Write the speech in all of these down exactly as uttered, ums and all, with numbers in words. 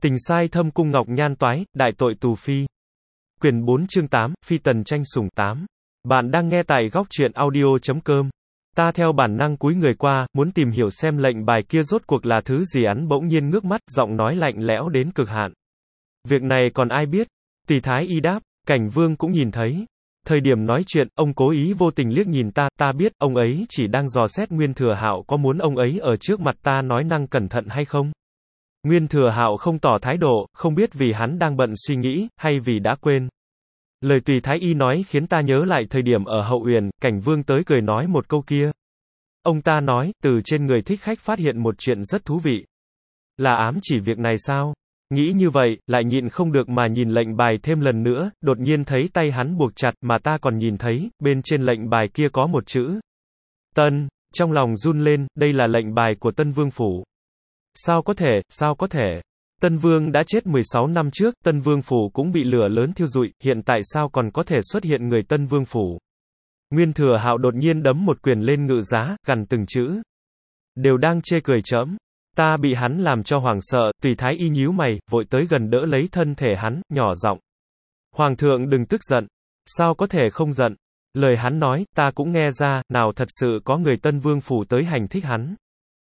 Tình sai thâm cung ngọc nhan toái, đại tội tù phi. Quyển bốn chương tám, Phi tần tranh sủng tám. Bạn đang nghe tại góc truyện audio chấm com. Ta theo bản năng cúi người qua, muốn tìm hiểu xem lệnh bài kia rốt cuộc là thứ gì. Hắn bỗng nhiên ngước mắt, giọng nói lạnh lẽo đến cực hạn. Việc này còn ai biết? Tỳ Thái Y đáp, Cảnh Vương cũng nhìn thấy. Thời điểm nói chuyện, ông cố ý vô tình liếc nhìn ta, ta biết, ông ấy chỉ đang dò xét Nguyên Thừa Hạo có muốn ông ấy ở trước mặt ta nói năng cẩn thận hay không. Nguyên Thừa Hạo không tỏ thái độ, không biết vì hắn đang bận suy nghĩ, hay vì đã quên. Lời Tỳ Thái Y nói khiến ta nhớ lại thời điểm ở Hậu Uyển, Cảnh Vương tới cười nói một câu kia. Ông ta nói, từ trên người thích khách phát hiện một chuyện rất thú vị. Là ám chỉ việc này sao? Nghĩ như vậy, lại nhịn không được mà nhìn lệnh bài thêm lần nữa, đột nhiên thấy tay hắn buộc chặt, mà ta còn nhìn thấy, bên trên lệnh bài kia có một chữ. Tân, trong lòng run lên, đây là lệnh bài của Tân Vương Phủ. Sao có thể, sao có thể? Tân Vương đã chết mười sáu năm trước, Tân Vương Phủ cũng bị lửa lớn thiêu rụi, hiện tại sao còn có thể xuất hiện người Tân Vương Phủ? Nguyên Thừa Hạo đột nhiên đấm một quyền lên ngự giá, gằn từng chữ. Đều đang chê cười trẫm. Ta bị hắn làm cho hoảng sợ, Tỳ Thái Y nhíu mày, vội tới gần đỡ lấy thân thể hắn, nhỏ giọng. Hoàng thượng đừng tức giận. Sao có thể không giận? Lời hắn nói, ta cũng nghe ra, nào thật sự có người Tân Vương Phủ tới hành thích hắn.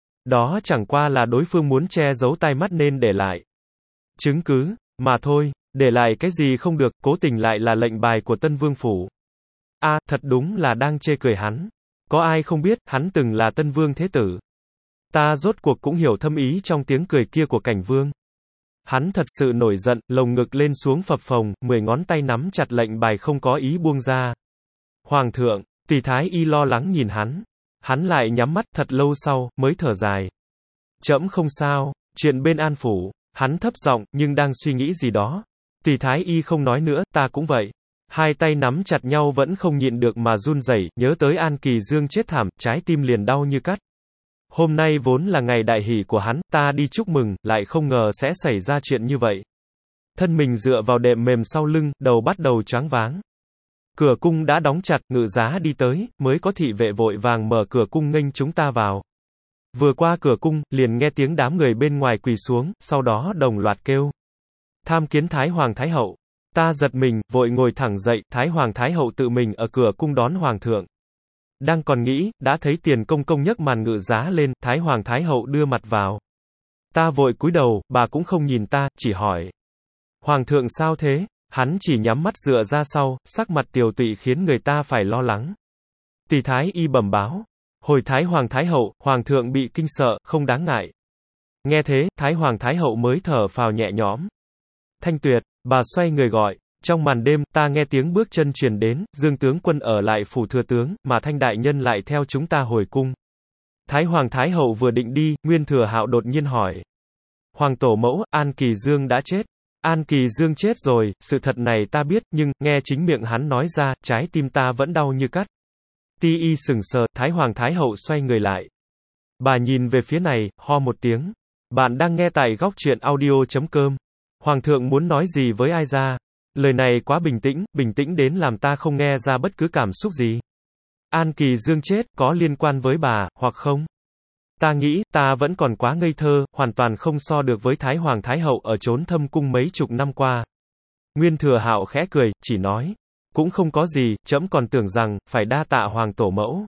Đó chẳng qua là đối phương muốn che giấu tai mắt nên để lại chứng cứ, mà thôi, để lại cái gì không được, cố tình lại là lệnh bài của Tân Vương Phủ. A, à, thật đúng là đang chê cười hắn. Có ai không biết, hắn từng là Tân Vương Thế Tử. Ta rốt cuộc cũng hiểu thâm ý trong tiếng cười kia của Cảnh Vương. Hắn thật sự nổi giận, lồng ngực lên xuống phập phồng, mười ngón tay nắm chặt lệnh bài không có ý buông ra. Hoàng thượng, Tỳ Thái Y lo lắng nhìn hắn. Hắn lại nhắm mắt, thật lâu sau, mới thở dài. Trẫm không sao, chuyện bên An Phủ. Hắn thấp giọng, nhưng đang suy nghĩ gì đó. Tỳ Thái Y không nói nữa, ta cũng vậy. Hai tay nắm chặt nhau vẫn không nhịn được mà run rẩy, nhớ tới An Kỳ Dương chết thảm, trái tim liền đau như cắt. Hôm nay vốn là ngày đại hỷ của hắn, ta đi chúc mừng, lại không ngờ sẽ xảy ra chuyện như vậy. Thân mình dựa vào đệm mềm sau lưng, đầu bắt đầu choáng váng. Cửa cung đã đóng chặt, ngự giá đi tới, mới có thị vệ vội vàng mở cửa cung nghênh chúng ta vào. Vừa qua cửa cung, liền nghe tiếng đám người bên ngoài quỳ xuống, sau đó đồng loạt kêu. Tham kiến Thái Hoàng Thái Hậu. Ta giật mình, vội ngồi thẳng dậy, Thái Hoàng Thái Hậu tự mình ở cửa cung đón Hoàng thượng. Đang còn nghĩ, đã thấy Tiền Công Công nhấc màn ngự giá lên, Thái Hoàng Thái Hậu đưa mặt vào. Ta vội cúi đầu, bà cũng không nhìn ta, chỉ hỏi. Hoàng thượng sao thế? Hắn chỉ nhắm mắt dựa ra sau, sắc mặt tiều tụy khiến người ta phải lo lắng. Tỳ Thái Y bẩm báo. Hồi Thái Hoàng Thái Hậu, Hoàng thượng bị kinh sợ, không đáng ngại. Nghe thế, Thái Hoàng Thái Hậu mới thở phào nhẹ nhõm. Thanh Tuyệt, bà xoay người gọi. Trong màn đêm, ta nghe tiếng bước chân truyền đến, Dương tướng quân ở lại phủ thừa tướng, mà Thanh đại nhân lại theo chúng ta hồi cung. Thái Hoàng Thái Hậu vừa định đi, Nguyên Thừa Hạo đột nhiên hỏi. Hoàng tổ mẫu, An Kỳ Dương đã chết. An Kỳ Dương chết rồi, sự thật này ta biết, nhưng, nghe chính miệng hắn nói ra, trái tim ta vẫn đau như cắt. Ti y sừng sờ, Thái Hoàng Thái Hậu xoay người lại. Bà nhìn về phía này, ho một tiếng. Bạn đang nghe tại góc truyện audio chấm com. Hoàng thượng muốn nói gì với ai ra? Lời này quá bình tĩnh, bình tĩnh đến làm ta không nghe ra bất cứ cảm xúc gì. An Kỳ Dương chết, có liên quan với bà, hoặc không? Ta nghĩ, ta vẫn còn quá ngây thơ, hoàn toàn không so được với Thái Hoàng Thái Hậu ở chốn thâm cung mấy chục năm qua. Nguyên Thừa Hạo khẽ cười, chỉ nói. Cũng không có gì, trẫm còn tưởng rằng, phải đa tạ Hoàng tổ mẫu.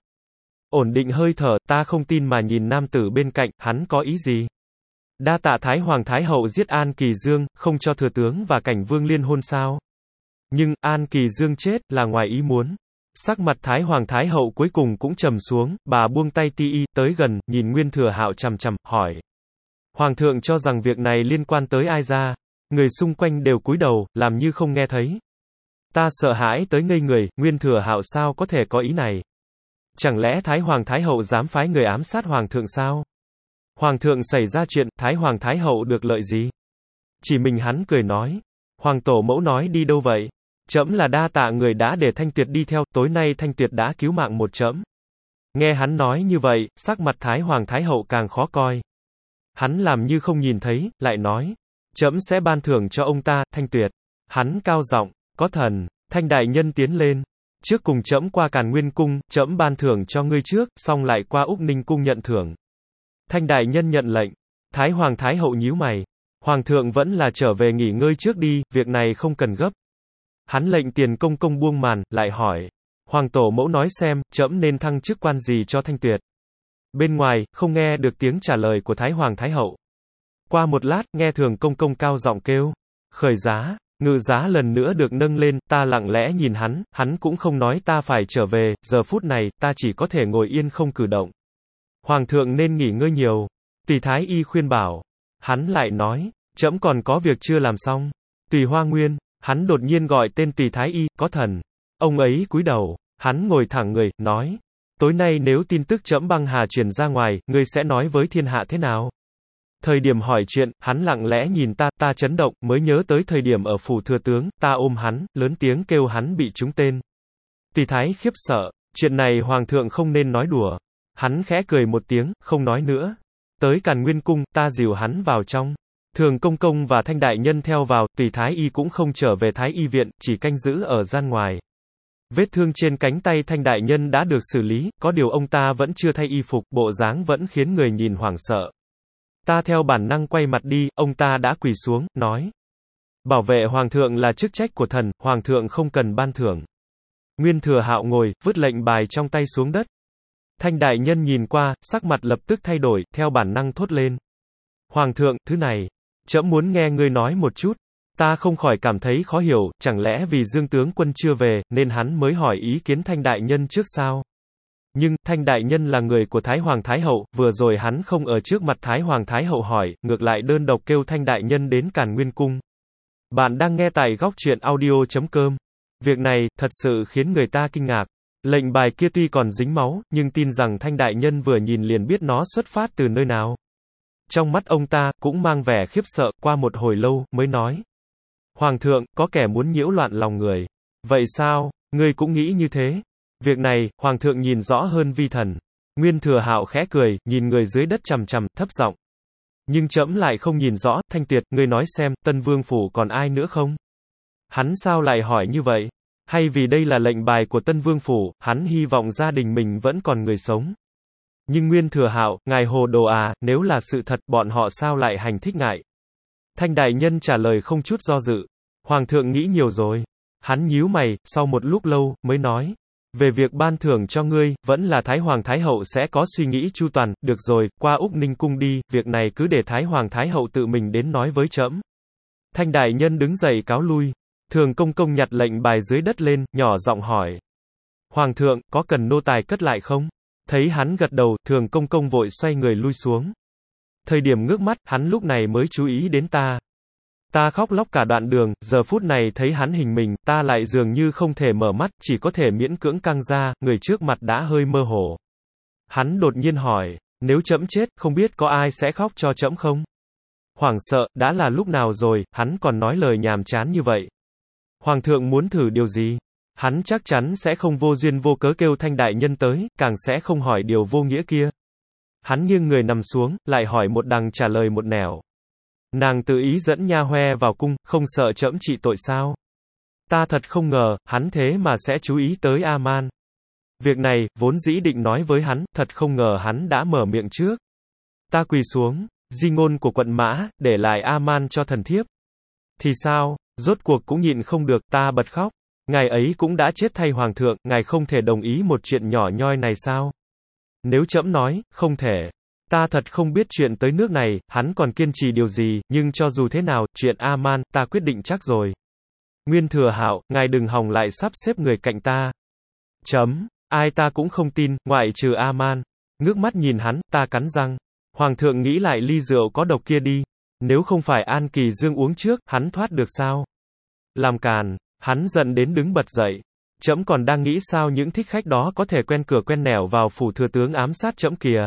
Ổn định hơi thở, ta không tin mà nhìn nam tử bên cạnh, hắn có ý gì? Đa tạ Thái Hoàng Thái Hậu giết An Kỳ Dương, không cho thừa tướng và Cảnh Vương liên hôn sao? Nhưng, An Kỳ Dương chết, là ngoài ý muốn. Sắc mặt Thái Hoàng Thái Hậu cuối cùng cũng trầm xuống, bà buông tay Ti y, tới gần, nhìn Nguyên Thừa Hạo chằm chằm, hỏi. Hoàng thượng cho rằng việc này liên quan tới ai ra? Người xung quanh đều cúi đầu, làm như không nghe thấy. Ta sợ hãi tới ngây người, Nguyên Thừa Hạo sao có thể có ý này? Chẳng lẽ Thái Hoàng Thái Hậu dám phái người ám sát Hoàng thượng sao? Hoàng thượng xảy ra chuyện, Thái Hoàng Thái Hậu được lợi gì? Chỉ mình hắn cười nói. Hoàng tổ mẫu nói đi đâu vậy? Trẫm là đa tạ người đã để Thanh Tuyệt đi theo, tối nay Thanh Tuyệt đã cứu mạng một trẫm. Nghe hắn nói như vậy, sắc mặt Thái Hoàng Thái Hậu càng khó coi. Hắn làm như không nhìn thấy, lại nói. Trẫm sẽ ban thưởng cho ông ta, Thanh Tuyệt. Hắn cao giọng, có thần, Thanh đại nhân tiến lên. Trước cùng trẫm qua Càn Nguyên cung, trẫm ban thưởng cho ngươi trước, xong lại qua Úc Ninh cung nhận thưởng. Thanh đại nhân nhận lệnh. Thái Hoàng Thái Hậu nhíu mày. Hoàng thượng vẫn là trở về nghỉ ngơi trước đi, việc này không cần gấp. Hắn lệnh Tiền Công Công buông màn, lại hỏi. Hoàng tổ mẫu nói xem, trẫm nên thăng chức quan gì cho Thanh Tuyệt. Bên ngoài, không nghe được tiếng trả lời của Thái Hoàng Thái Hậu. Qua một lát, nghe Thường Công Công cao giọng kêu. Khởi giá. Ngự giá lần nữa được nâng lên, ta lặng lẽ nhìn hắn, hắn cũng không nói ta phải trở về, giờ phút này, ta chỉ có thể ngồi yên không cử động. Hoàng thượng nên nghỉ ngơi nhiều. Tỳ Thái Y khuyên bảo. Hắn lại nói, trẫm còn có việc chưa làm xong. Tùy Hoa Nguyên, hắn đột nhiên gọi tên Tỳ Thái Y, có thần. Ông ấy cúi đầu, hắn ngồi thẳng người, nói. Tối nay nếu tin tức trẫm băng hà truyền ra ngoài, ngươi sẽ nói với thiên hạ thế nào? Thời điểm hỏi chuyện, hắn lặng lẽ nhìn ta, ta chấn động, mới nhớ tới thời điểm ở phủ thừa tướng, ta ôm hắn, lớn tiếng kêu hắn bị trúng tên. Tỳ Thái khiếp sợ, chuyện này hoàng thượng không nên nói đùa. Hắn khẽ cười một tiếng, không nói nữa. Tới Càn Nguyên cung, ta dìu hắn vào trong. Thường Công Công và Thanh đại nhân theo vào, Tỳ Thái Y cũng không trở về Thái Y viện, chỉ canh giữ ở gian ngoài. Vết thương trên cánh tay Thanh đại nhân đã được xử lý, có điều ông ta vẫn chưa thay y phục, bộ dáng vẫn khiến người nhìn hoảng sợ. Ta theo bản năng quay mặt đi, ông ta đã quỳ xuống, nói. Bảo vệ hoàng thượng là chức trách của thần, hoàng thượng không cần ban thưởng. Nguyên Thừa Hạo ngồi, vứt lệnh bài trong tay xuống đất. Thanh đại nhân nhìn qua, sắc mặt lập tức thay đổi, theo bản năng thốt lên. Hoàng thượng, thứ này, trẫm muốn nghe ngươi nói một chút. Ta không khỏi cảm thấy khó hiểu, chẳng lẽ vì Dương tướng quân chưa về, nên hắn mới hỏi ý kiến Thanh đại nhân trước sao? Nhưng, Thanh đại nhân là người của Thái Hoàng Thái Hậu, vừa rồi hắn không ở trước mặt Thái Hoàng Thái Hậu hỏi, ngược lại đơn độc kêu Thanh đại nhân đến Càn Nguyên cung. Bạn đang nghe tại góc truyện audio chấm com. Việc này, thật sự khiến người ta kinh ngạc. Lệnh bài kia tuy còn dính máu, nhưng tin rằng Thanh đại nhân vừa nhìn liền biết nó xuất phát từ nơi nào. Trong mắt ông ta, cũng mang vẻ khiếp sợ, qua một hồi lâu, mới nói. Hoàng thượng, có kẻ muốn nhiễu loạn lòng người. Vậy sao, ngươi cũng nghĩ như thế? Việc này, Hoàng thượng nhìn rõ hơn vi thần. Nguyên Thừa Hạo khẽ cười, nhìn người dưới đất chằm chằm, thấp giọng. Nhưng trẫm lại không nhìn rõ, Thanh Tuyệt, ngươi nói xem, Tân Vương phủ còn ai nữa không? Hắn sao lại hỏi như vậy? Hay vì đây là lệnh bài của Tân Vương phủ, hắn hy vọng gia đình mình vẫn còn người sống? Nhưng Nguyên Thừa Hạo, ngài hồ đồ à, nếu là sự thật, bọn họ sao lại hành thích ngại? Thanh đại nhân trả lời không chút do dự. Hoàng thượng nghĩ nhiều rồi. Hắn nhíu mày, sau một lúc lâu, mới nói. Về việc ban thưởng cho ngươi, vẫn là Thái Hoàng Thái Hậu sẽ có suy nghĩ chu toàn, được rồi, qua Úc Ninh cung đi, việc này cứ để Thái Hoàng Thái Hậu tự mình đến nói với trẫm. Thanh đại nhân đứng dậy cáo lui. Thường Công Công nhặt lệnh bài dưới đất lên, nhỏ giọng hỏi. Hoàng thượng, có cần nô tài cất lại không? Thấy hắn gật đầu, Thường Công Công vội xoay người lui xuống. Thời điểm ngước mắt, hắn lúc này mới chú ý đến ta. Ta khóc lóc cả đoạn đường, giờ phút này thấy hắn hình mình, ta lại dường như không thể mở mắt, chỉ có thể miễn cưỡng căng ra, người trước mặt đã hơi mơ hồ. Hắn đột nhiên hỏi, nếu trẫm chết, không biết có ai sẽ khóc cho trẫm không? Hoảng sợ, đã là lúc nào rồi, hắn còn nói lời nhàm chán như vậy. Hoàng thượng muốn thử điều gì? Hắn chắc chắn sẽ không vô duyên vô cớ kêu Thanh đại nhân tới, càng sẽ không hỏi điều vô nghĩa kia. Hắn nghiêng người nằm xuống, lại hỏi một đằng trả lời một nẻo. Nàng tự ý dẫn nha hoe vào cung, không sợ trẫm trị tội sao? Ta thật không ngờ, hắn thế mà sẽ chú ý tới A-man. Việc này, vốn dĩ định nói với hắn, thật không ngờ hắn đã mở miệng trước. Ta quỳ xuống, di ngôn của quận Mã, để lại A-man cho thần thiếp. Thì sao, rốt cuộc cũng nhịn không được, ta bật khóc. Ngài ấy cũng đã chết thay hoàng thượng, ngài không thể đồng ý một chuyện nhỏ nhoi này sao? Nếu trẫm nói, không thể. Ta thật không biết chuyện tới nước này, hắn còn kiên trì điều gì, nhưng cho dù thế nào, chuyện A-man, ta quyết định chắc rồi. Nguyên Thừa Hạo, ngài đừng hòng lại sắp xếp người cạnh ta. Chấm, ai ta cũng không tin, ngoại trừ A-man. Ngước mắt nhìn hắn, ta cắn răng. Hoàng thượng nghĩ lại ly rượu có độc kia đi. Nếu không phải An Kỳ Dương uống trước, hắn thoát được sao? Làm càn, hắn giận đến đứng bật dậy. Trẫm còn đang nghĩ sao những thích khách đó có thể quen cửa quen nẻo vào phủ thừa tướng ám sát trẫm kìa.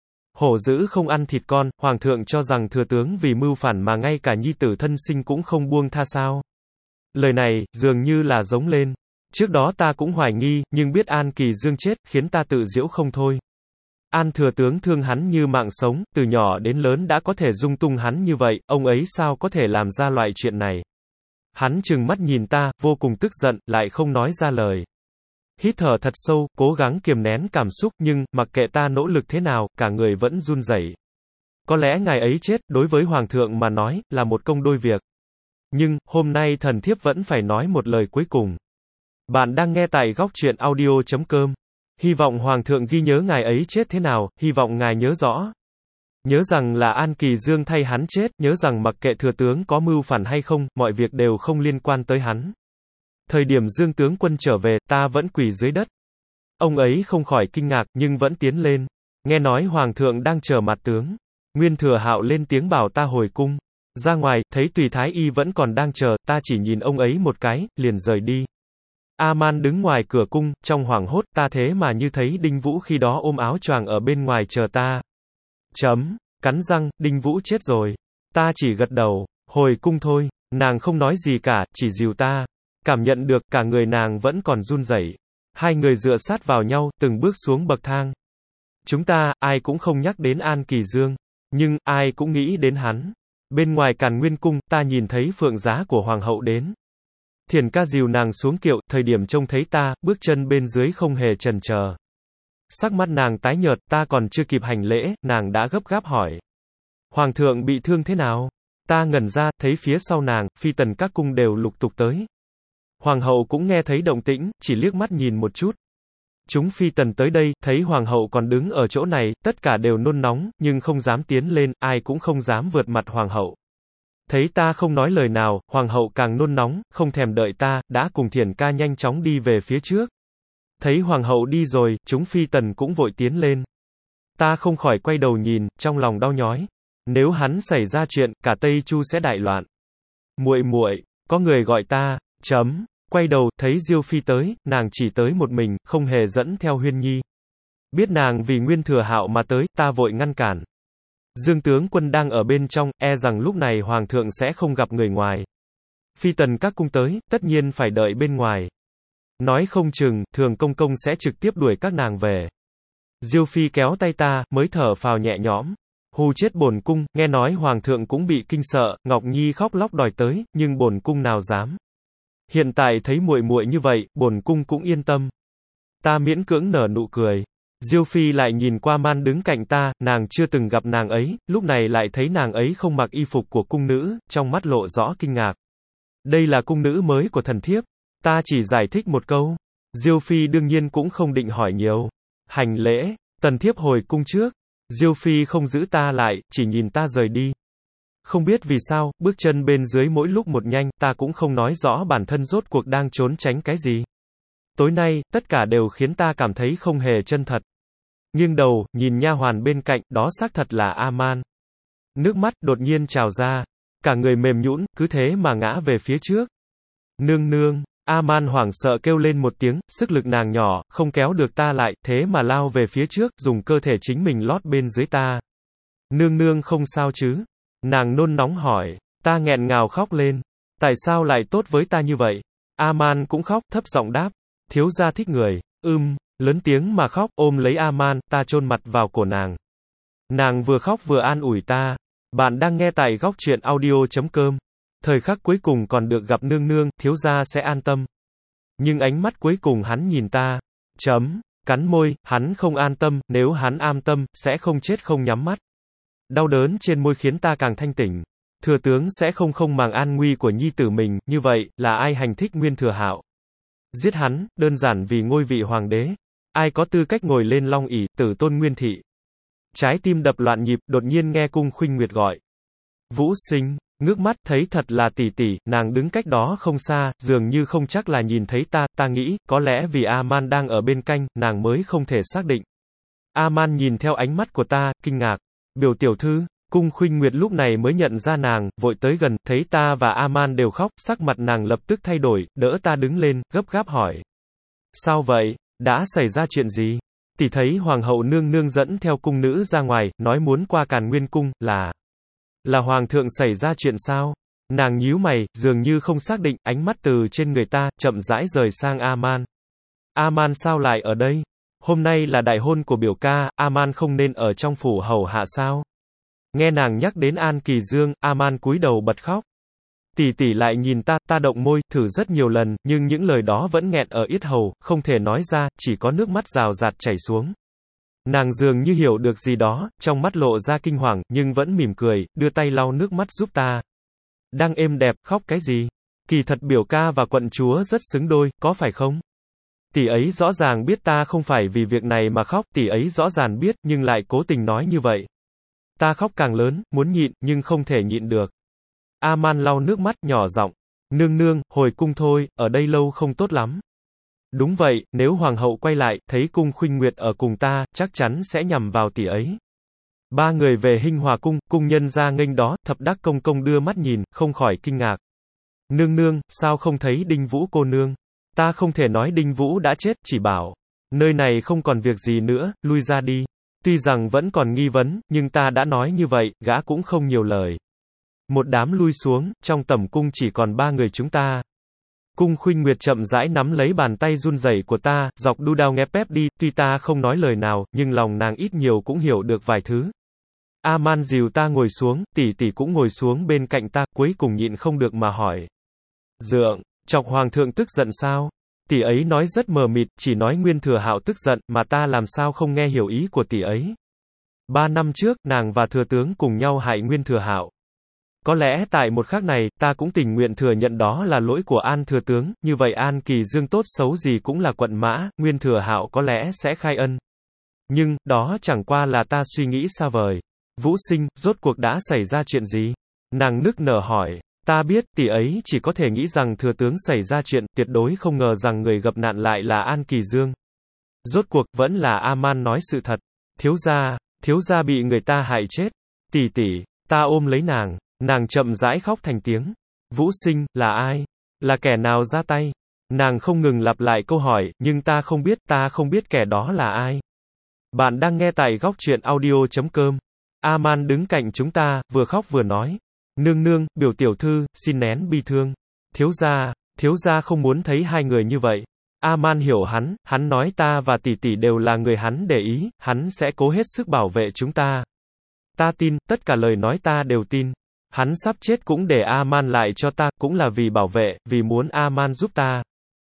Hổ dữ không ăn thịt con, hoàng thượng cho rằng thừa tướng vì mưu phản mà ngay cả nhi tử thân sinh cũng không buông tha sao. Lời này, dường như là giống lên. Trước đó ta cũng hoài nghi, nhưng biết An Kỳ Dương chết, khiến ta tự giễu không thôi. An thừa tướng thương hắn như mạng sống, từ nhỏ đến lớn đã có thể dung tung hắn như vậy, ông ấy sao có thể làm ra loại chuyện này. Hắn trừng mắt nhìn ta, vô cùng tức giận, lại không nói ra lời. Hít thở thật sâu, cố gắng kiềm nén cảm xúc, nhưng, mặc kệ ta nỗ lực thế nào, cả người vẫn run rẩy. Có lẽ ngài ấy chết, đối với Hoàng thượng mà nói, là một công đôi việc. Nhưng, hôm nay thần thiếp vẫn phải nói một lời cuối cùng. Bạn đang nghe tại góc truyện audio chấm com. Hy vọng Hoàng thượng ghi nhớ ngài ấy chết thế nào, hy vọng ngài nhớ rõ. Nhớ rằng là An Kỳ Dương thay hắn chết, nhớ rằng mặc kệ thừa tướng có mưu phản hay không, mọi việc đều không liên quan tới hắn. Thời điểm Dương tướng quân trở về, ta vẫn quỳ dưới đất. Ông ấy không khỏi kinh ngạc, nhưng vẫn tiến lên. Nghe nói Hoàng thượng đang chờ mặt tướng. Nguyên Thừa Hạo lên tiếng bảo ta hồi cung. Ra ngoài, thấy Tùy Thái Y vẫn còn đang chờ, ta chỉ nhìn ông ấy một cái, liền rời đi. A-man đứng ngoài cửa cung, trong hoảng hốt, ta thế mà như thấy Đinh Vũ khi đó ôm áo choàng ở bên ngoài chờ ta. Chấm, cắn răng, Đinh Vũ chết rồi. Ta chỉ gật đầu, hồi cung thôi, nàng không nói gì cả, chỉ dìu ta. Cảm nhận được, cả người nàng vẫn còn run rẩy. Hai người dựa sát vào nhau, từng bước xuống bậc thang. Chúng ta, ai cũng không nhắc đến An Kỳ Dương. Nhưng, ai cũng nghĩ đến hắn. Bên ngoài Càn Nguyên cung, ta nhìn thấy phượng giá của Hoàng hậu đến. Thiền ca dìu nàng xuống kiệu, thời điểm trông thấy ta, bước chân bên dưới không hề chần chờ. Sắc mắt nàng tái nhợt, ta còn chưa kịp hành lễ, nàng đã gấp gáp hỏi. Hoàng thượng bị thương thế nào? Ta ngẩn ra, thấy phía sau nàng, phi tần các cung đều lục tục tới. Hoàng hậu cũng nghe thấy động tĩnh, chỉ liếc mắt nhìn một chút. Chúng phi tần tới đây, thấy hoàng hậu còn đứng ở chỗ này, tất cả đều nôn nóng, nhưng không dám tiến lên, ai cũng không dám vượt mặt hoàng hậu. Thấy ta không nói lời nào, hoàng hậu càng nôn nóng, không thèm đợi ta, đã cùng Thiển ca nhanh chóng đi về phía trước. Thấy hoàng hậu đi rồi, chúng phi tần cũng vội tiến lên. Ta không khỏi quay đầu nhìn, trong lòng đau nhói. Nếu hắn xảy ra chuyện, cả Tây Chu sẽ đại loạn. Muội muội, có người gọi ta, chấm. Quay đầu, thấy Diêu Phi tới, nàng chỉ tới một mình, không hề dẫn theo Huyên Nhi. Biết nàng vì Nguyên Thừa Hạo mà tới, ta vội ngăn cản. Dương tướng quân đang ở bên trong, e rằng lúc này Hoàng thượng sẽ không gặp người ngoài. Phi tần các cung tới, tất nhiên phải đợi bên ngoài. Nói không chừng, Thường công công sẽ trực tiếp đuổi các nàng về. Diêu Phi kéo tay ta, mới thở phào nhẹ nhõm. Hù chết bổn cung, nghe nói Hoàng thượng cũng bị kinh sợ, Ngọc Nhi khóc lóc đòi tới, nhưng bổn cung nào dám. Hiện tại thấy muội muội như vậy, bổn cung cũng yên tâm. Ta miễn cưỡng nở nụ cười. Diêu Phi lại nhìn qua Man đứng cạnh ta, nàng chưa từng gặp nàng ấy, lúc này lại thấy nàng ấy không mặc y phục của cung nữ, trong mắt lộ rõ kinh ngạc. Đây là cung nữ mới của thần thiếp. Ta chỉ giải thích một câu. Diêu Phi đương nhiên cũng không định hỏi nhiều. Hành lễ, tần thiếp hồi cung trước. Diêu Phi không giữ ta lại, chỉ nhìn ta rời đi. Không biết vì sao, bước chân bên dưới mỗi lúc một nhanh, ta cũng không nói rõ bản thân rốt cuộc đang trốn tránh cái gì. Tối nay, tất cả đều khiến ta cảm thấy không hề chân thật. Nghiêng đầu, nhìn nha hoàn bên cạnh, đó xác thật là A-man. Nước mắt đột nhiên trào ra. Cả người mềm nhũn, cứ thế mà ngã về phía trước. Nương nương, A-man hoảng sợ kêu lên một tiếng, sức lực nàng nhỏ, không kéo được ta lại, thế mà lao về phía trước, dùng cơ thể chính mình lót bên dưới ta. Nương nương không sao chứ? Nàng nôn nóng hỏi. Ta nghẹn ngào khóc lên. Tại sao lại tốt với ta như vậy? A-man cũng khóc, thấp giọng đáp. Thiếu gia thích người. Ưm, lớn tiếng mà khóc, ôm lấy A-man, ta chôn mặt vào cổ nàng. Nàng vừa khóc vừa an ủi ta. Bạn đang nghe tại góc truyện audio chấm com. Thời khắc cuối cùng còn được gặp nương nương, thiếu gia sẽ an tâm. Nhưng ánh mắt cuối cùng hắn nhìn ta. Chấm, cắn môi, hắn không an tâm, nếu hắn an tâm, sẽ không chết không nhắm mắt. Đau đớn trên môi khiến ta càng thanh tỉnh. Thừa tướng sẽ không không màng an nguy của nhi tử mình, như vậy, là ai hành thích Nguyên Thừa Hạo? Giết hắn, đơn giản vì ngôi vị hoàng đế. Ai có tư cách ngồi lên long ỷ, tử tôn Nguyên thị? Trái tim đập loạn nhịp, đột nhiên nghe Cung Khuynh Nguyệt gọi. Vũ Sinh, ngước mắt thấy thật là tỷ tỷ, nàng đứng cách đó không xa, dường như không chắc là nhìn thấy ta, ta nghĩ, có lẽ vì A-man đang ở bên cạnh, nàng mới không thể xác định. A-man nhìn theo ánh mắt của ta, kinh ngạc. Biểu tiểu thư, Cung Khuynh Nguyệt lúc này mới nhận ra nàng, vội tới gần, thấy ta và A-man đều khóc, sắc mặt nàng lập tức thay đổi, đỡ ta đứng lên, gấp gáp hỏi. Sao vậy? Đã xảy ra chuyện gì? Tỷ thấy Hoàng hậu nương nương dẫn theo cung nữ ra ngoài, nói muốn qua Càn Nguyên cung, là... Là Hoàng thượng xảy ra chuyện sao? Nàng nhíu mày, dường như không xác định, ánh mắt từ trên người ta, chậm rãi rời sang A-man. A-man sao lại ở đây? Hôm nay là đại hôn của biểu ca, A-man không nên ở trong phủ hầu hạ sao? Nghe nàng nhắc đến An Kỳ Dương, A-man cúi đầu bật khóc. Tỷ tỷ lại nhìn ta, ta động môi, thử rất nhiều lần, nhưng những lời đó vẫn nghẹn ở yết hầu, không thể nói ra, chỉ có nước mắt rào rạt chảy xuống. Nàng dường như hiểu được gì đó, trong mắt lộ ra kinh hoàng, nhưng vẫn mỉm cười, đưa tay lau nước mắt giúp ta. Đang êm đẹp, khóc cái gì? Kỳ thật biểu ca và quận chúa rất xứng đôi, có phải không? Tỷ ấy rõ ràng biết ta không phải vì việc này mà khóc, tỷ ấy rõ ràng biết, nhưng lại cố tình nói như vậy. Ta khóc càng lớn, muốn nhịn, nhưng không thể nhịn được. A-man lau nước mắt, nhỏ giọng. Nương nương, hồi cung thôi, ở đây lâu không tốt lắm. Đúng vậy, nếu hoàng hậu quay lại, thấy cung Khuynh Nguyệt ở cùng ta, chắc chắn sẽ nhằm vào tỷ ấy. Ba người về Hinh Hòa cung, cung nhân ra nghênh đó, thập đắc công công đưa mắt nhìn, không khỏi kinh ngạc. Nương nương, sao không thấy Đinh Vũ cô nương? Ta không thể nói Đinh Vũ đã chết, chỉ bảo. Nơi này không còn việc gì nữa, lui ra đi. Tuy rằng vẫn còn nghi vấn, nhưng ta đã nói như vậy, gã cũng không nhiều lời. Một đám lui xuống, trong tẩm cung chỉ còn ba người chúng ta. Cung Khuynh Nguyệt chậm rãi nắm lấy bàn tay run rẩy của ta, dọc đu đao nghe pép đi, tuy ta không nói lời nào, nhưng lòng nàng ít nhiều cũng hiểu được vài thứ. A-man dìu ta ngồi xuống, tỷ tỷ cũng ngồi xuống bên cạnh ta, cuối cùng nhịn không được mà hỏi. Dượng, chọc hoàng thượng tức giận sao? Tỷ ấy nói rất mờ mịt, chỉ nói Nguyên Thừa Hạo tức giận, mà ta làm sao không nghe hiểu ý của tỷ ấy. Ba năm trước, nàng và thừa tướng cùng nhau hại Nguyên Thừa Hạo. Có lẽ tại một khắc này, ta cũng tình nguyện thừa nhận đó là lỗi của An thừa tướng, như vậy An Kỳ Dương tốt xấu gì cũng là quận mã, Nguyên Thừa Hạo có lẽ sẽ khai ân. Nhưng, đó chẳng qua là ta suy nghĩ xa vời. Vũ Sinh, rốt cuộc đã xảy ra chuyện gì? Nàng nức nở hỏi. Ta biết, tỷ ấy chỉ có thể nghĩ rằng thừa tướng xảy ra chuyện, tuyệt đối không ngờ rằng người gặp nạn lại là An Kỳ Dương. Rốt cuộc, vẫn là A-man nói sự thật. Thiếu gia, thiếu gia bị người ta hại chết. Tỷ tỷ, ta ôm lấy nàng. Nàng chậm rãi khóc thành tiếng. Vũ Sinh, là ai? Là kẻ nào ra tay? Nàng không ngừng lặp lại câu hỏi, nhưng ta không biết, ta không biết kẻ đó là ai. Bạn đang nghe tại góc truyện audio chấm com. A-man đứng cạnh chúng ta, vừa khóc vừa nói. Nương nương, biểu tiểu thư, xin nén bi thương. Thiếu gia, thiếu gia không muốn thấy hai người như vậy. A-man hiểu hắn, hắn nói ta và tỷ tỷ đều là người hắn để ý, hắn sẽ cố hết sức bảo vệ chúng ta. Ta tin, tất cả lời nói ta đều tin. Hắn sắp chết cũng để A-man lại cho ta, cũng là vì bảo vệ, vì muốn A-man giúp ta.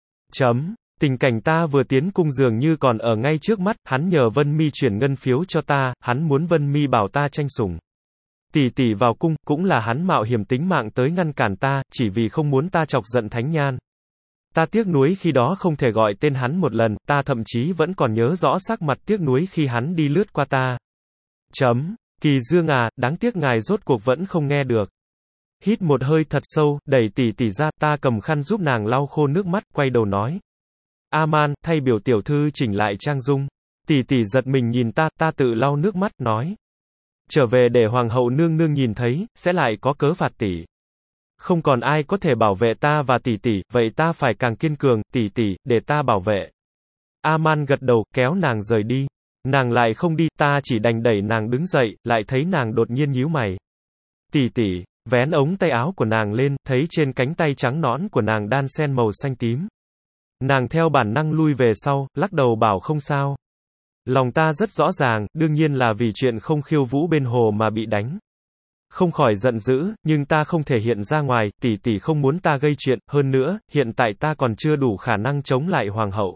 Chấm. Tình cảnh ta vừa tiến cung dường như còn ở ngay trước mắt, hắn nhờ Vân Mi chuyển ngân phiếu cho ta, hắn muốn Vân Mi bảo ta tranh sủng. Tỷ tỷ vào cung, cũng là hắn mạo hiểm tính mạng tới ngăn cản ta, chỉ vì không muốn ta chọc giận Thánh Nhan. Ta tiếc nuối khi đó không thể gọi tên hắn một lần, ta thậm chí vẫn còn nhớ rõ sắc mặt tiếc nuối khi hắn đi lướt qua ta. Chấm. Kỳ Dương à, đáng tiếc ngài rốt cuộc vẫn không nghe được. Hít một hơi thật sâu, đẩy tỷ tỷ ra, ta cầm khăn giúp nàng lau khô nước mắt, quay đầu nói. A-man, thay biểu tiểu thư chỉnh lại trang dung. Tỷ tỷ giật mình nhìn ta, ta tự lau nước mắt, nói. Trở về để hoàng hậu nương nương nhìn thấy, sẽ lại có cớ phạt tỷ. Không còn ai có thể bảo vệ ta và tỷ tỷ, vậy ta phải càng kiên cường, tỷ tỷ, để ta bảo vệ. A-man gật đầu, kéo nàng rời đi. Nàng lại không đi, ta chỉ đành đẩy nàng đứng dậy, lại thấy nàng đột nhiên nhíu mày. Tỷ tỷ, vén ống tay áo của nàng lên, thấy trên cánh tay trắng nõn của nàng đan sen màu xanh tím. Nàng theo bản năng lui về sau, lắc đầu bảo không sao. Lòng ta rất rõ ràng, đương nhiên là vì chuyện không khiêu vũ bên hồ mà bị đánh. Không khỏi giận dữ, nhưng ta không thể hiện ra ngoài, tỷ tỷ không muốn ta gây chuyện, hơn nữa, hiện tại ta còn chưa đủ khả năng chống lại hoàng hậu.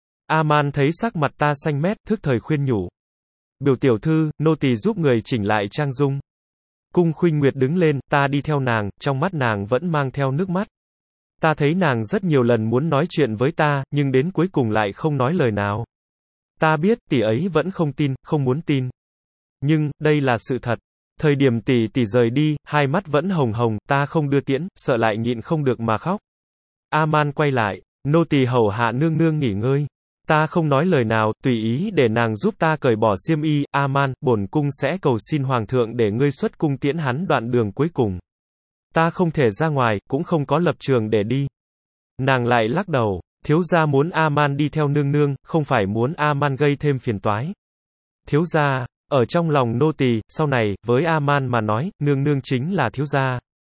A-man thấy sắc mặt ta xanh mét, thức thời khuyên nhủ. Biểu tiểu thư, nô tỳ giúp người chỉnh lại trang dung. Cung Khuynh Nguyệt đứng lên, ta đi theo nàng, trong mắt nàng vẫn mang theo nước mắt. Ta thấy nàng rất nhiều lần muốn nói chuyện với ta, nhưng đến cuối cùng lại không nói lời nào. Ta biết, tỷ ấy vẫn không tin, không muốn tin. Nhưng, đây là sự thật. Thời điểm tỷ tỷ rời đi, hai mắt vẫn hồng hồng, ta không đưa tiễn, sợ lại nhịn không được mà khóc. A-man quay lại, nô tỳ hầu hạ nương nương nghỉ ngơi. Ta không nói lời nào, tùy ý để nàng giúp ta cởi bỏ xiêm y. A-man, bổn cung sẽ cầu xin hoàng thượng để ngươi xuất cung tiễn hắn đoạn đường cuối cùng. Ta không thể ra ngoài, cũng không có lập trường để đi. Nàng lại lắc đầu, thiếu gia muốn A-man đi theo nương nương, không phải muốn A-man gây thêm phiền toái. Thiếu gia, ở trong lòng nô tỳ, sau này, với A-man mà nói, nương nương chính là thiếu gia.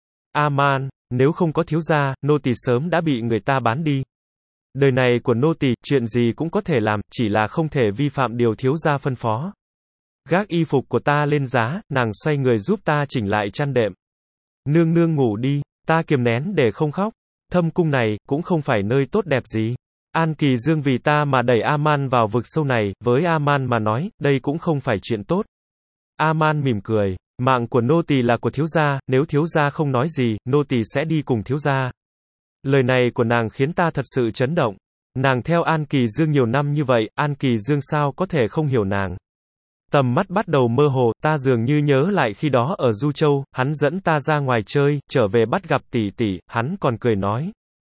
A-man, nếu không có thiếu gia, nô tỳ sớm đã bị người ta bán đi. Đời này của nô tỳ, chuyện gì cũng có thể làm, chỉ là không thể vi phạm điều thiếu gia phân phó. Gác y phục của ta lên giá, nàng xoay người giúp ta chỉnh lại chăn đệm. Nương nương ngủ đi, ta kiềm nén để không khóc. Thâm cung này, cũng không phải nơi tốt đẹp gì. An Kỳ Dương vì ta mà đẩy A-man vào vực sâu này, với A-man mà nói, đây cũng không phải chuyện tốt. A-man mỉm cười, mạng của nô tỳ là của thiếu gia, nếu thiếu gia không nói gì, nô tỳ sẽ đi cùng thiếu gia. Lời này của nàng khiến ta thật sự chấn động. Nàng theo An Kỳ Dương nhiều năm như vậy, An Kỳ Dương sao có thể không hiểu nàng. Tầm mắt bắt đầu mơ hồ, ta dường như nhớ lại khi đó ở Du Châu, hắn dẫn ta ra ngoài chơi, trở về bắt gặp tỷ tỷ, hắn còn cười nói.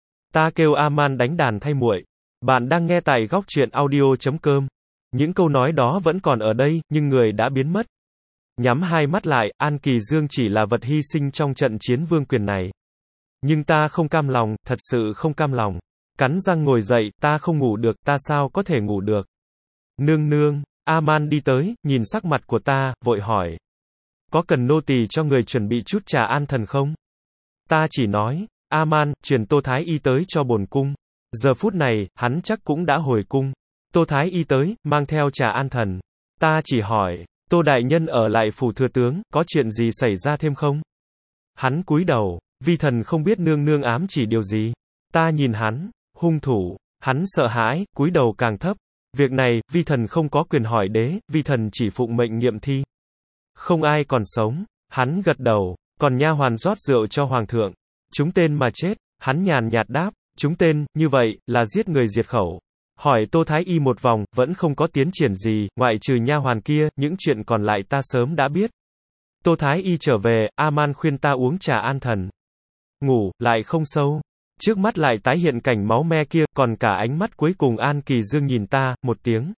Ta kêu A-man đánh đàn thay muội. Bạn đang nghe tại góc truyện audio chấm com. Những câu nói đó vẫn còn ở đây, nhưng người đã biến mất. Nhắm hai mắt lại, An Kỳ Dương chỉ là vật hy sinh trong trận chiến vương quyền này. Nhưng ta không cam lòng, thật sự không cam lòng. Cắn răng ngồi dậy, ta không ngủ được, ta sao có thể ngủ được. Nương nương, A-man đi tới, nhìn sắc mặt của ta, vội hỏi. Có cần nô tỳ cho người chuẩn bị chút trà an thần không? Ta chỉ nói, A-man, truyền Tô Thái Y tới cho bổn cung. Giờ phút này, hắn chắc cũng đã hồi cung. Tô Thái Y tới, mang theo trà an thần. Ta chỉ hỏi, Tô đại nhân ở lại phủ thừa tướng, có chuyện gì xảy ra thêm không? Hắn cúi đầu, vi thần không biết nương nương ám chỉ điều gì. Ta nhìn hắn, hung thủ, hắn sợ hãi, cúi đầu càng thấp. Việc này, vi thần không có quyền hỏi đế, vi thần chỉ phụng mệnh nghiệm thi. Không ai còn sống. Hắn gật đầu, còn nha hoàn rót rượu cho hoàng thượng. Chúng tên mà chết, hắn nhàn nhạt đáp, chúng tên, như vậy, là giết người diệt khẩu. Hỏi Tô Thái Y một vòng, vẫn không có tiến triển gì, ngoại trừ nha hoàn kia, những chuyện còn lại ta sớm đã biết. Tô Thái Y trở về, A-man khuyên ta uống trà an thần. Ngủ, lại không sâu. Trước mắt lại tái hiện cảnh máu me kia, còn cả ánh mắt cuối cùng An Kỳ Dương nhìn ta, một tiếng.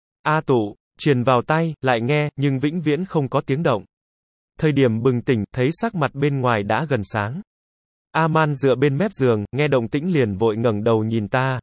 A tụ, truyền vào tay, lại nghe, nhưng vĩnh viễn không có tiếng động. Thời điểm bừng tỉnh, thấy sắc mặt bên ngoài đã gần sáng. A-man dựa bên mép giường, nghe động tĩnh liền vội ngẩng đầu nhìn ta.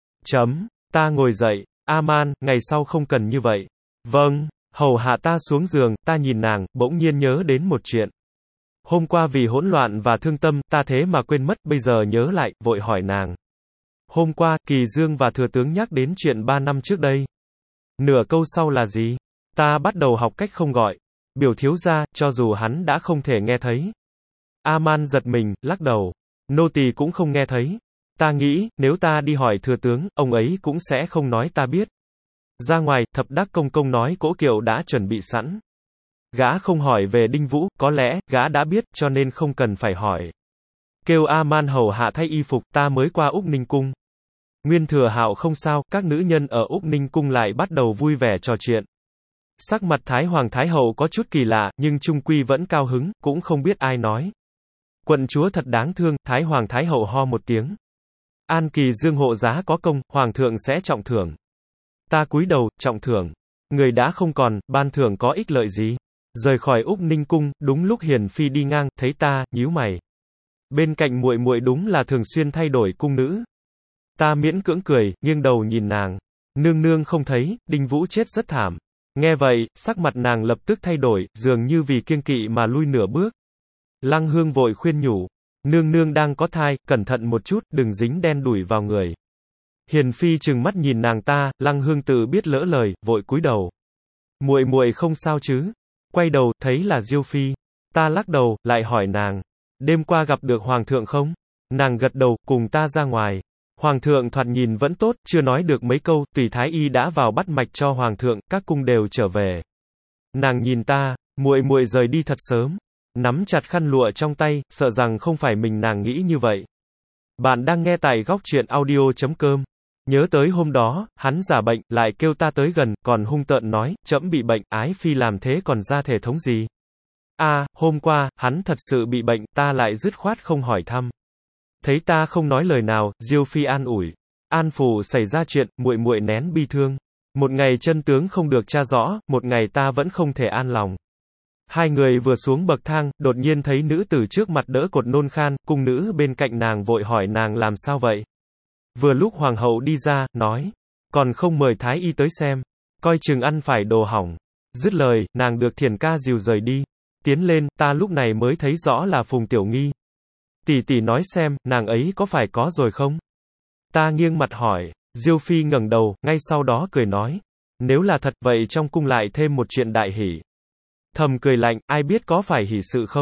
Chấm, ta ngồi dậy, A-man, ngày sau không cần như vậy. Vâng, hầu hạ ta xuống giường, ta nhìn nàng, bỗng nhiên nhớ đến một chuyện. Hôm qua vì hỗn loạn và thương tâm, ta thế mà quên mất, bây giờ nhớ lại, vội hỏi nàng. Hôm qua, Kỳ Dương và thừa tướng nhắc đến chuyện ba năm trước đây. Nửa câu sau là gì? Ta bắt đầu học cách không gọi. Biểu thiếu gia, cho dù hắn đã không thể nghe thấy. A-man giật mình, lắc đầu. Nô tỳ cũng không nghe thấy. Ta nghĩ, nếu ta đi hỏi thừa tướng, ông ấy cũng sẽ không nói ta biết. Ra ngoài, thập đắc công công nói cỗ kiệu đã chuẩn bị sẵn. Gã không hỏi về Đinh Vũ, có lẽ, gã đã biết, cho nên không cần phải hỏi. Kêu A-man hầu hạ thay y phục, ta mới qua Úc Ninh Cung. Nguyên Thừa Hạo không sao, các nữ nhân ở Úc Ninh Cung lại bắt đầu vui vẻ trò chuyện. Sắc mặt Thái Hoàng Thái Hậu có chút kỳ lạ, nhưng trung quy vẫn cao hứng, cũng không biết ai nói. Quận chúa thật đáng thương, Thái Hoàng Thái Hậu ho một tiếng. An Kỳ Dương hộ giá có công, Hoàng thượng sẽ trọng thưởng. Ta cúi đầu, trọng thưởng. Người đã không còn, ban thưởng có ích lợi gì? Rời khỏi Úc Ninh Cung, đúng lúc Hiền Phi đi ngang, thấy ta, nhíu mày. Bên cạnh muội muội đúng là thường xuyên thay đổi cung nữ. Ta miễn cưỡng cười, nghiêng đầu nhìn nàng. Nương nương không thấy, Đinh Vũ chết rất thảm. Nghe vậy, sắc mặt nàng lập tức thay đổi, dường như vì kiêng kỵ mà lui nửa bước. Lăng Hương vội khuyên nhủ. Nương nương đang có thai, cẩn thận một chút, đừng dính đen đủi vào người. Hiền Phi trừng mắt nhìn nàng ta, Lăng Hương tự biết lỡ lời, vội cúi đầu. Muội muội không sao chứ? Quay đầu, thấy là Diêu Phi. Ta lắc đầu, lại hỏi nàng. Đêm qua gặp được Hoàng thượng không? Nàng gật đầu, cùng ta ra ngoài. Hoàng thượng thoạt nhìn vẫn tốt, chưa nói được mấy câu, tùy Thái Y đã vào bắt mạch cho Hoàng thượng, các cung đều trở về. Nàng nhìn ta, muội muội rời đi thật sớm. Nắm chặt khăn lụa trong tay, sợ rằng không phải mình nàng nghĩ như vậy. Bạn đang nghe tại góc truyện audio chấm com. Nhớ tới hôm đó, hắn giả bệnh, lại kêu ta tới gần, còn hung tợn nói, trẫm bị bệnh, ái phi làm thế còn ra thể thống gì? A, à, hôm qua, hắn thật sự bị bệnh, ta lại dứt khoát không hỏi thăm. Thấy ta không nói lời nào, Diêu Phi an ủi. An phủ xảy ra chuyện, muội muội nén bi thương. Một ngày chân tướng không được tra rõ, một ngày ta vẫn không thể an lòng. Hai người vừa xuống bậc thang, đột nhiên thấy nữ tử trước mặt đỡ cột nôn khan, cung nữ bên cạnh nàng vội hỏi nàng làm sao vậy. Vừa lúc hoàng hậu đi ra, nói, còn không mời Thái Y tới xem, coi chừng ăn phải đồ hỏng. Dứt lời, nàng được Thiền Ca dìu rời đi. Tiến lên, ta lúc này mới thấy rõ là Phùng Tiểu Nghi. Tỷ tỷ nói xem, nàng ấy có phải có rồi không? Ta nghiêng mặt hỏi, Diêu Phi ngẩng đầu, ngay sau đó cười nói, nếu là thật vậy trong cung lại thêm một chuyện đại hỷ. Thầm cười lạnh, ai biết có phải hỷ sự không?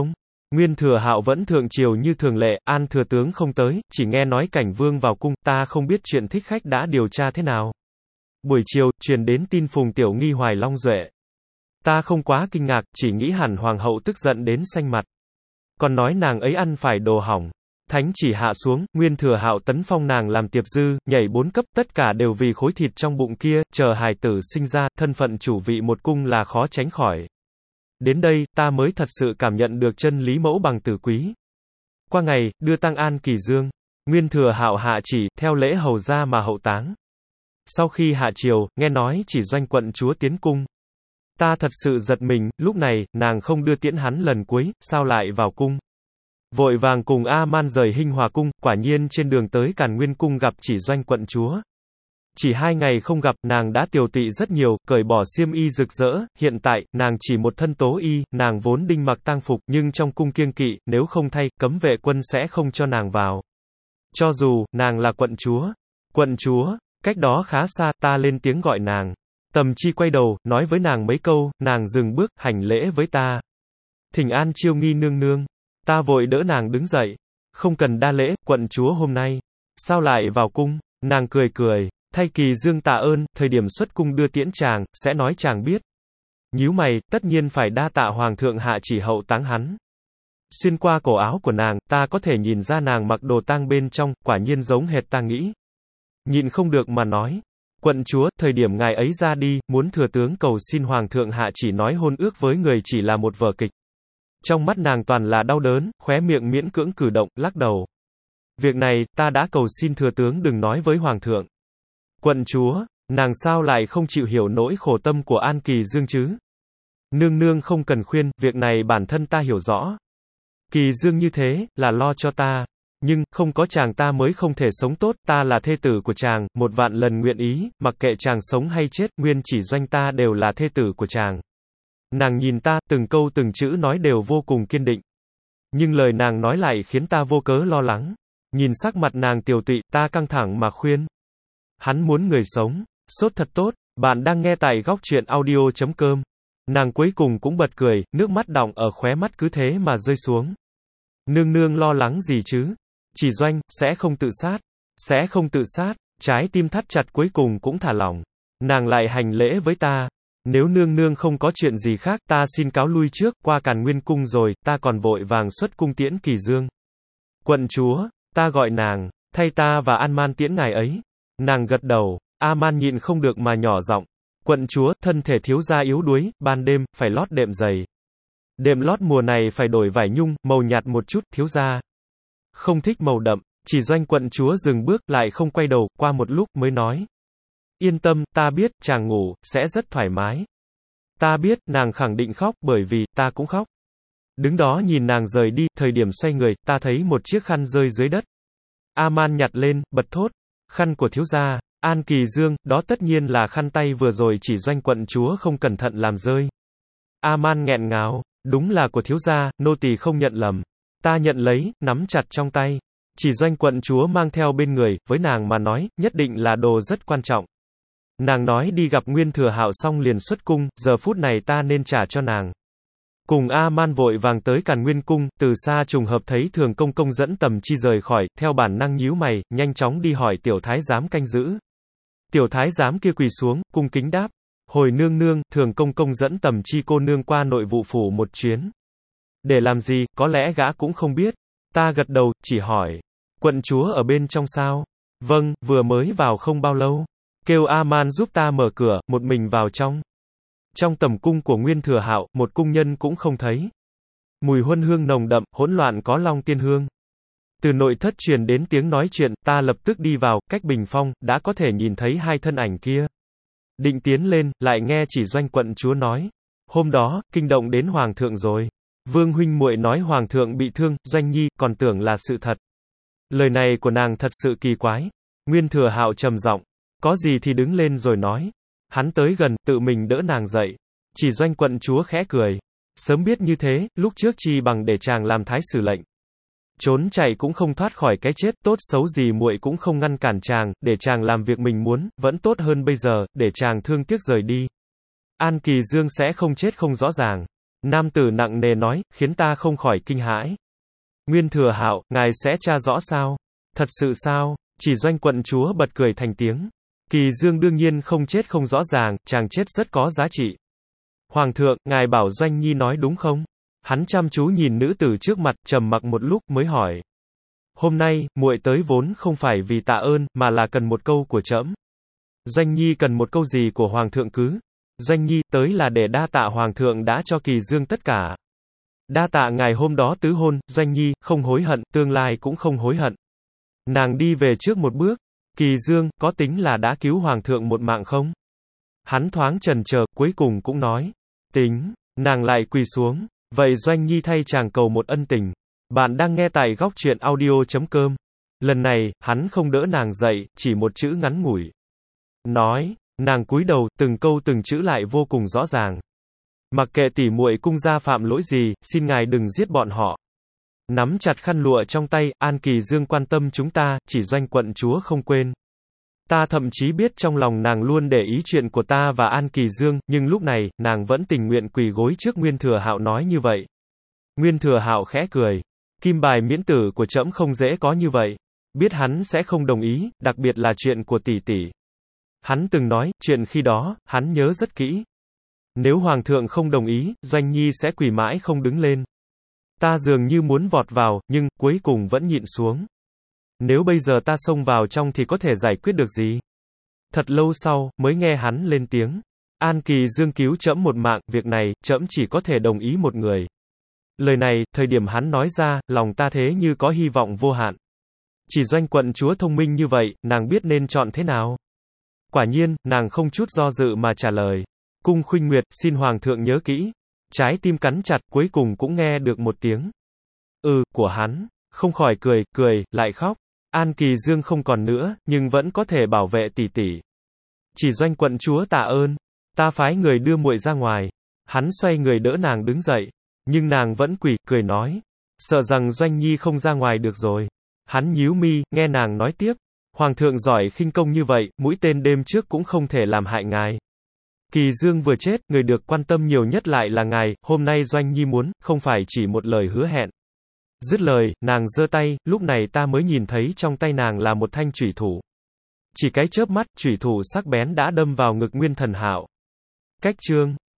Nguyên Thừa Hạo vẫn thượng triều như thường lệ, An thừa tướng không tới, chỉ nghe nói Cảnh Vương vào cung, ta không biết chuyện thích khách đã điều tra thế nào. Buổi chiều, truyền đến tin Phùng Tiểu Nghi hoài long duệ. Ta không quá kinh ngạc, chỉ nghĩ hẳn hoàng hậu tức giận đến xanh mặt. Còn nói nàng ấy ăn phải đồ hỏng. Thánh chỉ hạ xuống, Nguyên Thừa Hạo tấn phong nàng làm tiệp dư, nhảy bốn cấp, tất cả đều vì khối thịt trong bụng kia, chờ hài tử sinh ra, thân phận chủ vị một cung là khó tránh khỏi. Đến đây, ta mới thật sự cảm nhận được chân lý mẫu bằng tử quý. Qua ngày, đưa tang An Kỳ Dương, Nguyên Thừa Hạo hạ chỉ, theo lễ hầu ra mà hậu táng. Sau khi hạ triều, nghe nói chỉ doanh quận chúa tiến cung. Ta thật sự giật mình, lúc này, nàng không đưa tiễn hắn lần cuối, sao lại vào cung. Vội vàng cùng A-man rời Hinh Hòa cung, quả nhiên trên đường tới Càn Nguyên cung gặp chỉ doanh quận chúa. Chỉ hai ngày không gặp, nàng đã tiều tụy rất nhiều, cởi bỏ xiêm y rực rỡ, hiện tại, nàng chỉ một thân tố y, nàng vốn đinh mặc tang phục, nhưng trong cung kiêng kỵ, nếu không thay, cấm vệ quân sẽ không cho nàng vào. Cho dù, nàng là quận chúa. Quận chúa, cách đó khá xa, ta lên tiếng gọi nàng. Tầm Chi quay đầu, nói với nàng mấy câu, nàng dừng bước, hành lễ với ta. Thỉnh an Chiêu Nghi nương nương. Ta vội đỡ nàng đứng dậy. Không cần đa lễ, quận chúa hôm nay. Sao lại vào cung? Nàng cười cười. Thay Kỳ Dương tạ ơn, thời điểm xuất cung đưa tiễn chàng, sẽ nói chàng biết. Nhíu mày, tất nhiên phải đa tạ hoàng thượng hạ chỉ hậu táng hắn. Xuyên qua cổ áo của nàng, ta có thể nhìn ra nàng mặc đồ tang bên trong, quả nhiên giống hệt ta nghĩ. Nhịn không được mà nói. Quận chúa, thời điểm ngài ấy ra đi, muốn thừa tướng cầu xin hoàng thượng hạ chỉ nói hôn ước với người chỉ là một vở kịch. Trong mắt nàng toàn là đau đớn, khóe miệng miễn cưỡng cử động, lắc đầu. Việc này, ta đã cầu xin thừa tướng đừng nói với hoàng thượng. Quận chúa, nàng sao lại không chịu hiểu nỗi khổ tâm của An Kỳ Dương chứ? Nương nương không cần khuyên, việc này bản thân ta hiểu rõ. Kỳ Dương như thế, là lo cho ta. Nhưng, không có chàng ta mới không thể sống tốt, ta là thê tử của chàng, một vạn lần nguyện ý, mặc kệ chàng sống hay chết, nguyên chỉ doanh ta đều là thê tử của chàng. Nàng nhìn ta, từng câu từng chữ nói đều vô cùng kiên định. Nhưng lời nàng nói lại khiến ta vô cớ lo lắng. Nhìn sắc mặt nàng tiều tụy, ta căng thẳng mà khuyên. Hắn muốn người sống. Sốt thật tốt. Bạn đang nghe tại góc truyện audio chấm com. Nàng cuối cùng cũng bật cười, nước mắt đọng ở khóe mắt cứ thế mà rơi xuống. Nương nương lo lắng gì chứ? Chỉ doanh, sẽ không tự sát. Sẽ không tự sát. Trái tim thắt chặt cuối cùng cũng thả lỏng. Nàng lại hành lễ với ta. Nếu nương nương không có chuyện gì khác, ta xin cáo lui trước, qua Càn Nguyên cung rồi, ta còn vội vàng xuất cung tiễn Kỳ Dương. Quận chúa, ta gọi nàng, thay ta và An-man tiễn ngài ấy. Nàng gật đầu, A-man nhịn không được mà nhỏ giọng. Quận chúa, thân thể thiếu gia yếu đuối, ban đêm, phải lót đệm dày. Đệm lót mùa này phải đổi vải nhung, màu nhạt một chút, thiếu gia. Không thích màu đậm, chỉ doanh quận chúa dừng bước, lại không quay đầu, qua một lúc mới nói. Yên tâm, ta biết, chàng ngủ, sẽ rất thoải mái. Ta biết, nàng khẳng định khóc, bởi vì, ta cũng khóc. Đứng đó nhìn nàng rời đi, thời điểm xoay người, ta thấy một chiếc khăn rơi dưới đất. A-man nhặt lên, bật thốt. Khăn của thiếu gia, An Kỳ Dương, đó tất nhiên là khăn tay vừa rồi chỉ doanh quận chúa không cẩn thận làm rơi. A-man nghẹn ngào, đúng là của thiếu gia, nô tỳ không nhận lầm. Ta nhận lấy, nắm chặt trong tay. Chỉ doanh quận chúa mang theo bên người, với nàng mà nói, nhất định là đồ rất quan trọng. Nàng nói đi gặp Nguyên Thừa Hạo xong liền xuất cung, giờ phút này ta nên trả cho nàng. Cùng A-man vội vàng tới Càn Nguyên cung, từ xa trùng hợp thấy Thường Công Công dẫn Tầm Chi rời khỏi, theo bản năng nhíu mày, nhanh chóng đi hỏi tiểu thái giám canh giữ. Tiểu thái giám kia quỳ xuống, cung kính đáp. Hồi nương nương, Thường Công Công dẫn Tầm Chi cô nương qua nội vụ phủ một chuyến. Để làm gì, có lẽ gã cũng không biết. Ta gật đầu, chỉ hỏi. Quận chúa ở bên trong sao? Vâng, vừa mới vào không bao lâu. Kêu A-man giúp ta mở cửa, một mình vào trong. Trong tầm cung của Nguyên Thừa Hạo, một cung nhân cũng không thấy. Mùi huân hương nồng đậm, hỗn loạn có long tiên hương. Từ nội thất truyền đến tiếng nói chuyện, ta lập tức đi vào, cách bình phong, đã có thể nhìn thấy hai thân ảnh kia. Định tiến lên, lại nghe chỉ doanh quận chúa nói. Hôm đó, kinh động đến hoàng thượng rồi. Vương huynh muội nói hoàng thượng bị thương, doanh nhi, còn tưởng là sự thật. Lời này của nàng thật sự kỳ quái. Nguyên Thừa Hạo trầm giọng. Có gì thì đứng lên rồi nói. Hắn tới gần, tự mình đỡ nàng dậy. Chỉ doanh quận chúa khẽ cười. Sớm biết như thế, lúc trước chi bằng để chàng làm thái sử lệnh. Trốn chạy cũng không thoát khỏi cái chết, tốt xấu gì muội cũng không ngăn cản chàng, để chàng làm việc mình muốn, vẫn tốt hơn bây giờ, để chàng thương tiếc rời đi. An Kỳ Dương sẽ không chết không rõ ràng. Nam tử nặng nề nói, khiến ta không khỏi kinh hãi. Nguyên Thừa Hạo, ngài sẽ tra rõ sao? Thật sự sao? Chỉ Doanh quận chúa bật cười thành tiếng. Kỳ Dương đương nhiên không chết không rõ ràng, chàng chết rất có giá trị. Hoàng thượng, ngài bảo Doanh Nhi nói đúng không? Hắn chăm chú nhìn nữ tử trước mặt, trầm mặc một lúc mới hỏi. Hôm nay, muội tới vốn không phải vì tạ ơn, mà là cần một câu của trẫm. Doanh Nhi cần một câu gì của Hoàng thượng cứ? Doanh Nhi, tới là để đa tạ Hoàng thượng đã cho Kỳ Dương tất cả. Đa tạ ngài hôm đó tứ hôn, Doanh Nhi, không hối hận, tương lai cũng không hối hận. Nàng đi về trước một bước. Kỳ Dương, có tính là đã cứu Hoàng thượng một mạng không? Hắn thoáng chần chờ, cuối cùng cũng nói. Tính. Nàng lại quỳ xuống. Vậy Doanh Nhi thay chàng cầu một ân tình. Bạn đang nghe tại góc truyện audio.com. Lần này, hắn không đỡ nàng dậy, chỉ một chữ ngắn ngủi. Nói. Nàng cúi đầu, từng câu từng chữ lại vô cùng rõ ràng. Mặc kệ tỷ muội cung gia phạm lỗi gì, xin ngài đừng giết bọn họ. Nắm chặt khăn lụa trong tay, An Kỳ Dương quan tâm chúng ta, chỉ Doanh quận chúa không quên. Ta thậm chí biết trong lòng nàng luôn để ý chuyện của ta và An Kỳ Dương, nhưng lúc này, nàng vẫn tình nguyện quỳ gối trước Nguyên Thừa Hạo nói như vậy. Nguyên Thừa Hạo khẽ cười. Kim bài miễn tử của trẫm không dễ có như vậy. Biết hắn sẽ không đồng ý, đặc biệt là chuyện của tỷ tỷ. Hắn từng nói, chuyện khi đó, hắn nhớ rất kỹ. Nếu Hoàng thượng không đồng ý, Doanh Nhi sẽ quỳ mãi không đứng lên. Ta dường như muốn vọt vào, nhưng, cuối cùng vẫn nhịn xuống. Nếu bây giờ ta xông vào trong thì có thể giải quyết được gì? Thật lâu sau, mới nghe hắn lên tiếng. An Kỳ Dương cứu trẫm một mạng, việc này, trẫm chỉ có thể đồng ý một người. Lời này, thời điểm hắn nói ra, lòng ta thế như có hy vọng vô hạn. Chỉ Doanh quận chúa thông minh như vậy, nàng biết nên chọn thế nào? Quả nhiên, nàng không chút do dự mà trả lời. Cung Khuynh Nguyệt, xin Hoàng thượng nhớ kỹ. Trái tim cắn chặt, cuối cùng cũng nghe được một tiếng. Ừ, của hắn. Không khỏi cười, cười, lại khóc. An Kỳ Dương không còn nữa, nhưng vẫn có thể bảo vệ tỷ tỷ. Chỉ Doanh quận chúa tạ ơn. Ta phái người đưa muội ra ngoài. Hắn xoay người đỡ nàng đứng dậy. Nhưng nàng vẫn quỳ, cười nói. Sợ rằng Doanh Nhi không ra ngoài được rồi. Hắn nhíu mi, nghe nàng nói tiếp. Hoàng thượng giỏi khinh công như vậy, mũi tên đêm trước cũng không thể làm hại ngài. Kỳ Dương vừa chết, người được quan tâm nhiều nhất lại là ngài, hôm nay Doanh Nhi muốn, không phải chỉ một lời hứa hẹn. Dứt lời, nàng giơ tay, lúc này ta mới nhìn thấy trong tay nàng là một thanh chủy thủ. Chỉ cái chớp mắt, chủy thủ sắc bén đã đâm vào ngực Nguyên Thần Hạo. Cách chương